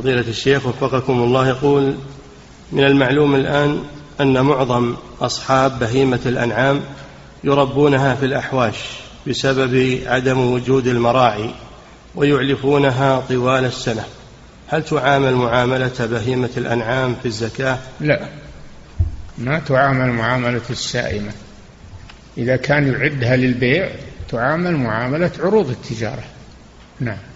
فضيلة الشيخ وفقكم الله، يقول: من المعلوم الآن أن معظم أصحاب بهيمة الأنعام يربونها في الأحواش بسبب عدم وجود المراعي ويعلفونها طوال السنة، هل تعامل معاملة بهيمة الأنعام في الزكاة؟ لا، ما تعامل معاملة السائمة. إذا كان يعدها للبيع تعامل معاملة عروض التجارة. نعم.